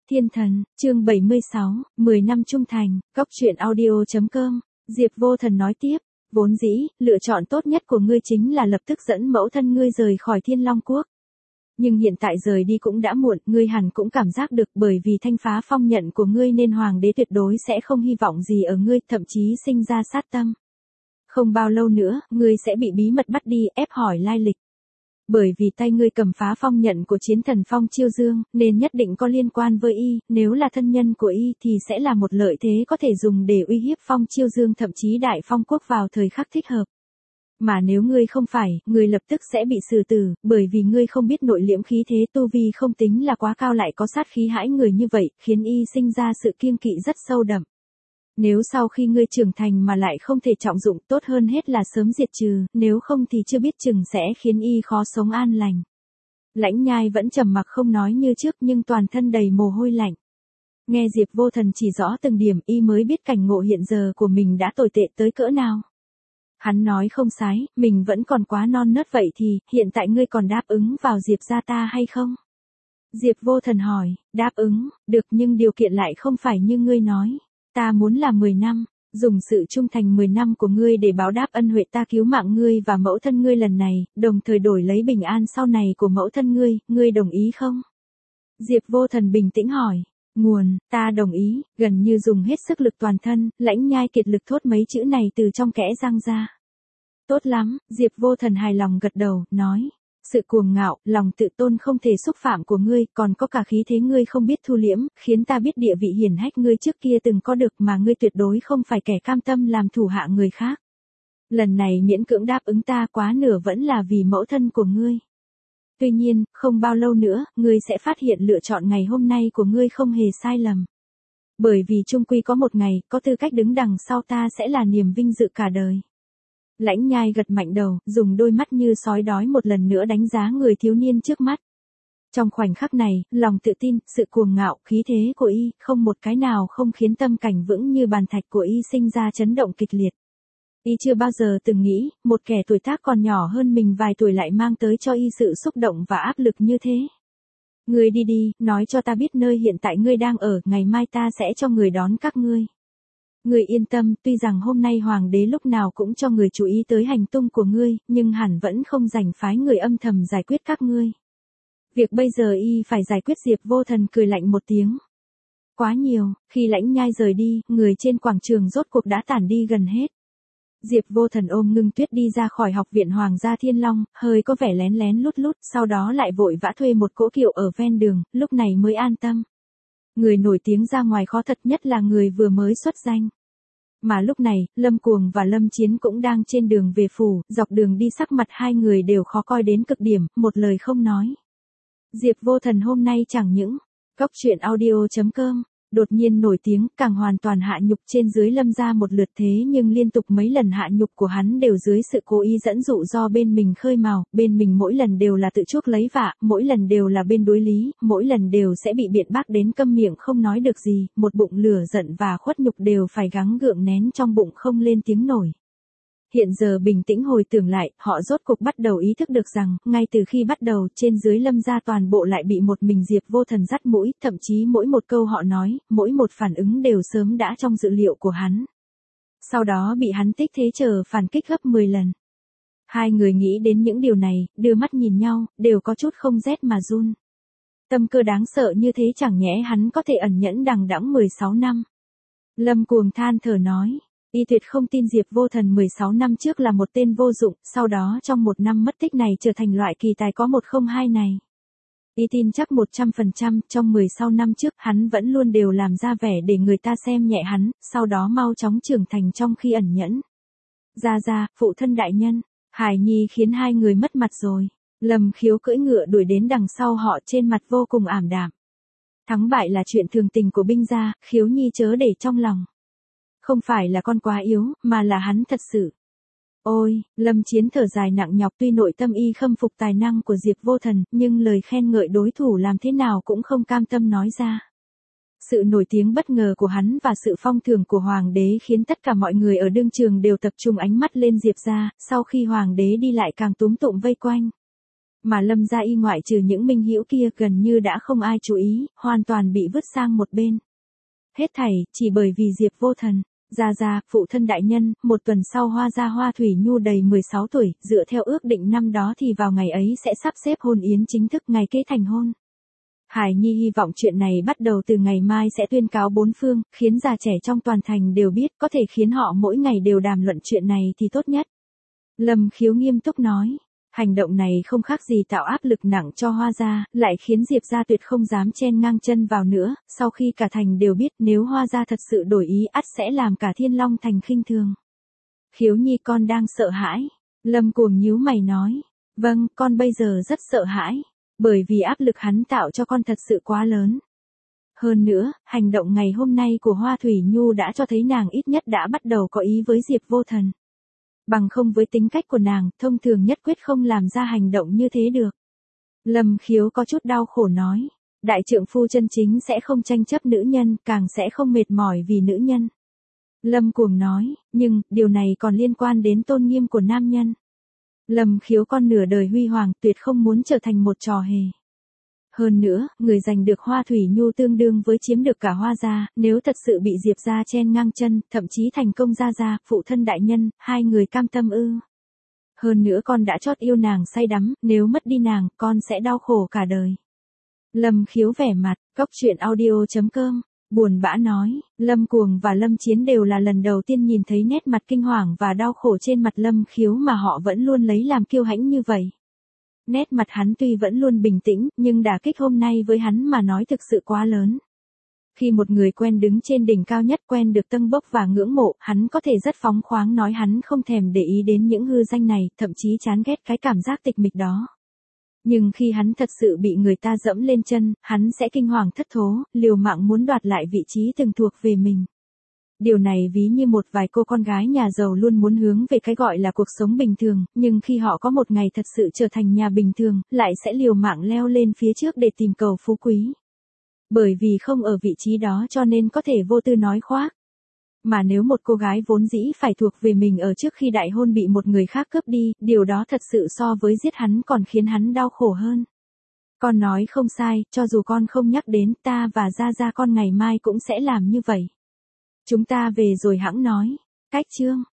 Thiên thần, chương 76, 10 năm trung thành, Cóc truyện audio.com, Diệp Vô Thần nói tiếp, vốn dĩ, lựa chọn tốt nhất của ngươi chính là lập tức dẫn mẫu thân ngươi rời khỏi Thiên Long Quốc. Nhưng hiện tại rời đi cũng đã muộn, ngươi hẳn cũng cảm giác được bởi vì thanh phá phong nhận của ngươi nên hoàng đế tuyệt đối sẽ không hy vọng gì ở ngươi, thậm chí sinh ra sát tâm. Không bao lâu nữa, ngươi sẽ bị bí mật bắt đi, ép hỏi lai lịch. Bởi vì tay ngươi cầm phá phong nhận của chiến thần Phong Chiêu Dương, nên nhất định có liên quan với y, nếu là thân nhân của y thì sẽ là một lợi thế có thể dùng để uy hiếp Phong Chiêu Dương thậm chí Đại Phong Quốc vào thời khắc thích hợp. Mà nếu ngươi không phải, ngươi lập tức sẽ bị xử tử, bởi vì ngươi không biết nội liễm khí thế tu vi không tính là quá cao lại có sát khí hãi người như vậy, khiến y sinh ra sự kiêng kỵ rất sâu đậm. Nếu sau khi ngươi trưởng thành mà lại không thể trọng dụng, tốt hơn hết là sớm diệt trừ, nếu không thì chưa biết chừng sẽ khiến y khó sống an lành. Lãnh Nhai vẫn trầm mặc không nói như trước nhưng toàn thân đầy mồ hôi lạnh. Nghe Diệp Vô Thần chỉ rõ từng điểm, y mới biết cảnh ngộ hiện giờ của mình đã tồi tệ tới cỡ nào. Hắn nói không sai, mình vẫn còn quá non nớt, vậy thì, hiện tại ngươi còn đáp ứng vào Diệp gia ta hay không? Diệp Vô Thần hỏi, đáp ứng, được, nhưng điều kiện lại không phải như ngươi nói. Ta muốn là 10 năm, dùng sự trung thành 10 năm của ngươi để báo đáp ân huệ ta cứu mạng ngươi và mẫu thân ngươi lần này, đồng thời đổi lấy bình an sau này của mẫu thân ngươi đồng ý không? Diệp Vô Thần bình tĩnh hỏi, nguồn, ta đồng ý, gần như dùng hết sức lực toàn thân, Lãnh Nhai kiệt lực thốt mấy chữ này từ trong kẽ răng ra. Tốt lắm, Diệp Vô Thần hài lòng gật đầu, nói. Sự cuồng ngạo, lòng tự tôn không thể xúc phạm của ngươi, còn có cả khí thế ngươi không biết thu liễm, khiến ta biết địa vị hiển hách ngươi trước kia từng có được mà ngươi tuyệt đối không phải kẻ cam tâm làm thủ hạ người khác. Lần này miễn cưỡng đáp ứng ta quá nửa vẫn là vì mẫu thân của ngươi. Tuy nhiên, không bao lâu nữa, ngươi sẽ phát hiện lựa chọn ngày hôm nay của ngươi không hề sai lầm. Bởi vì chung quy có một ngày, có tư cách đứng đằng sau ta sẽ là niềm vinh dự cả đời. Lãnh Nhai gật mạnh đầu, dùng đôi mắt như sói đói một lần nữa đánh giá người thiếu niên trước mắt. Trong khoảnh khắc này, lòng tự tin, sự cuồng ngạo, khí thế của y, không một cái nào không khiến tâm cảnh vững như bàn thạch của y sinh ra chấn động kịch liệt. Y chưa bao giờ từng nghĩ, một kẻ tuổi tác còn nhỏ hơn mình vài tuổi lại mang tới cho y sự xúc động và áp lực như thế. Ngươi đi đi, nói cho ta biết nơi hiện tại ngươi đang ở, ngày mai ta sẽ cho người đón các ngươi. Ngươi yên tâm, tuy rằng hôm nay hoàng đế lúc nào cũng cho người chú ý tới hành tung của ngươi, nhưng hẳn vẫn không rảnh phái người âm thầm giải quyết các ngươi. Việc bây giờ y phải giải quyết. Diệp Vô Thần cười lạnh một tiếng. Quá nhiều, khi Lãnh Nhai rời đi, người trên quảng trường rốt cuộc đã tản đi gần hết. Diệp Vô Thần ôm Ngưng Tuyết đi ra khỏi học viện Hoàng gia Thiên Long, hơi có vẻ lén lén lút lút, sau đó lại vội vã thuê một cỗ kiệu ở ven đường, lúc này mới an tâm. Người nổi tiếng ra ngoài khó thật, nhất là người vừa mới xuất danh. Mà lúc này, Lâm Cuồng và Lâm Chiến cũng đang trên đường về phủ, dọc đường đi sắc mặt hai người đều khó coi đến cực điểm, một lời không nói. Diệp Vô Thần hôm nay chẳng những Cóc truyện audio.com đột nhiên nổi tiếng, càng hoàn toàn hạ nhục trên dưới Lâm gia một lượt, thế nhưng liên tục mấy lần hạ nhục của hắn đều dưới sự cố ý dẫn dụ do bên mình khơi mào, bên mình mỗi lần đều là tự chuốc lấy vạ, mỗi lần đều là bên đối lý, mỗi lần đều sẽ bị biện bác đến câm miệng không nói được gì, một bụng lửa giận và khuất nhục đều phải gắng gượng nén trong bụng không lên tiếng nổi. Hiện giờ bình tĩnh hồi tưởng lại, họ rốt cuộc bắt đầu ý thức được rằng, ngay từ khi bắt đầu, trên dưới Lâm gia toàn bộ lại bị một mình Diệp Vô Thần dắt mũi, thậm chí mỗi một câu họ nói, mỗi một phản ứng đều sớm đã trong dự liệu của hắn. Sau đó bị hắn tích thế chờ phản kích gấp 10 lần. Hai người nghĩ đến những điều này, đưa mắt nhìn nhau, đều có chút không rét mà run. Tâm cơ đáng sợ như thế chẳng nhẽ hắn có thể ẩn nhẫn đằng đẵng 16 năm. Lâm Cuồng than thở nói. Y tuyệt không tin Diệp Vô Thần 16 năm trước là một tên vô dụng, sau đó trong một năm mất tích này trở thành loại kỳ tài có 102 này. Y tin chắc 100%, trong 16 năm trước hắn vẫn luôn đều làm ra vẻ để người ta xem nhẹ hắn, sau đó mau chóng trưởng thành trong khi ẩn nhẫn. Ra, phụ thân đại nhân, Hải Nhi khiến hai người mất mặt rồi. Lâm Khiếu cưỡi ngựa đuổi đến đằng sau họ trên mặt vô cùng ảm đạm. Thắng bại là chuyện thường tình của binh gia, Khiếu Nhi chớ để trong lòng. Không phải là con quá yếu, mà là hắn thật sự. Ôi, Lâm Chiến thở dài nặng nhọc, tuy nội tâm y khâm phục tài năng của Diệp Vô Thần, nhưng lời khen ngợi đối thủ làm thế nào cũng không cam tâm nói ra. Sự nổi tiếng bất ngờ của hắn và sự phong thưởng của Hoàng đế khiến tất cả mọi người ở đương trường đều tập trung ánh mắt lên Diệp gia, sau khi Hoàng đế đi lại càng túm tụm vây quanh. Mà Lâm gia y ngoại trừ những minh hữu kia gần như đã không ai chú ý, hoàn toàn bị vứt sang một bên. Hết thảy, chỉ bởi vì Diệp Vô Thần. Gia, phụ thân đại nhân, một tuần sau Hoa gia Hoa Thủy Nhu đầy 16 tuổi, dựa theo ước định năm đó thì vào ngày ấy sẽ sắp xếp hôn yến chính thức ngày kế thành hôn. Hải Nhi hy vọng chuyện này bắt đầu từ ngày mai sẽ tuyên cáo bốn phương, khiến già trẻ trong toàn thành đều biết, có thể khiến họ mỗi ngày đều đàm luận chuyện này thì tốt nhất. Lâm Khiếu nghiêm túc nói. Hành động này không khác gì tạo áp lực nặng cho Hoa gia, lại khiến Diệp gia tuyệt không dám chen ngang chân vào nữa, sau khi cả thành đều biết nếu Hoa gia thật sự đổi ý ắt sẽ làm cả Thiên Long thành khinh thường. Khiếu Nhi con đang sợ hãi. Lâm Cuồng nhíu mày nói. Vâng, con bây giờ rất sợ hãi, bởi vì áp lực hắn tạo cho con thật sự quá lớn. Hơn nữa, hành động ngày hôm nay của Hoa Thủy Nhu đã cho thấy nàng ít nhất đã bắt đầu có ý với Diệp Vô Thần. Bằng không với tính cách của nàng, thông thường nhất quyết không làm ra hành động như thế được. Lâm Khiếu có chút đau khổ nói, đại trượng phu chân chính sẽ không tranh chấp nữ nhân, càng sẽ không mệt mỏi vì nữ nhân. Lâm Cuồng nói, nhưng, điều này còn liên quan đến tôn nghiêm của nam nhân. Lâm Khiếu con nửa đời huy hoàng, tuyệt không muốn trở thành một trò hề. Hơn nữa, người giành được Hoa Thủy Nhu tương đương với chiếm được cả Hoa gia, nếu thật sự bị Diệp gia chen ngang chân, thậm chí thành công gia, phụ thân đại nhân, hai người cam tâm ư? Hơn nữa con đã chót yêu nàng say đắm, nếu mất đi nàng, con sẽ đau khổ cả đời. Lâm Khiếu vẻ mặt, coctruyện.audio.com, buồn bã nói, Lâm Cuồng và Lâm Chiến đều là lần đầu tiên nhìn thấy nét mặt kinh hoàng và đau khổ trên mặt Lâm Khiếu mà họ vẫn luôn lấy làm kiêu hãnh như vậy. Nét mặt hắn tuy vẫn luôn bình tĩnh, nhưng đả kích hôm nay với hắn mà nói thực sự quá lớn. Khi một người quen đứng trên đỉnh cao nhất quen được tâng bốc và ngưỡng mộ, hắn có thể rất phóng khoáng nói hắn không thèm để ý đến những hư danh này, thậm chí chán ghét cái cảm giác tịch mịch đó. Nhưng khi hắn thật sự bị người ta dẫm lên chân, hắn sẽ kinh hoàng thất thố, liều mạng muốn đoạt lại vị trí từng thuộc về mình. Điều này ví như một vài cô con gái nhà giàu luôn muốn hướng về cái gọi là cuộc sống bình thường, nhưng khi họ có một ngày thật sự trở thành nhà bình thường, lại sẽ liều mạng leo lên phía trước để tìm cầu phú quý. Bởi vì không ở vị trí đó cho nên có thể vô tư nói khoác. Mà nếu một cô gái vốn dĩ phải thuộc về mình ở trước khi đại hôn bị một người khác cướp đi, điều đó thật sự so với giết hắn còn khiến hắn đau khổ hơn. Con nói không sai, cho dù con không nhắc đến, ta và Gia con ngày mai cũng sẽ làm như vậy. Chúng ta về rồi hẵng nói. Cách chương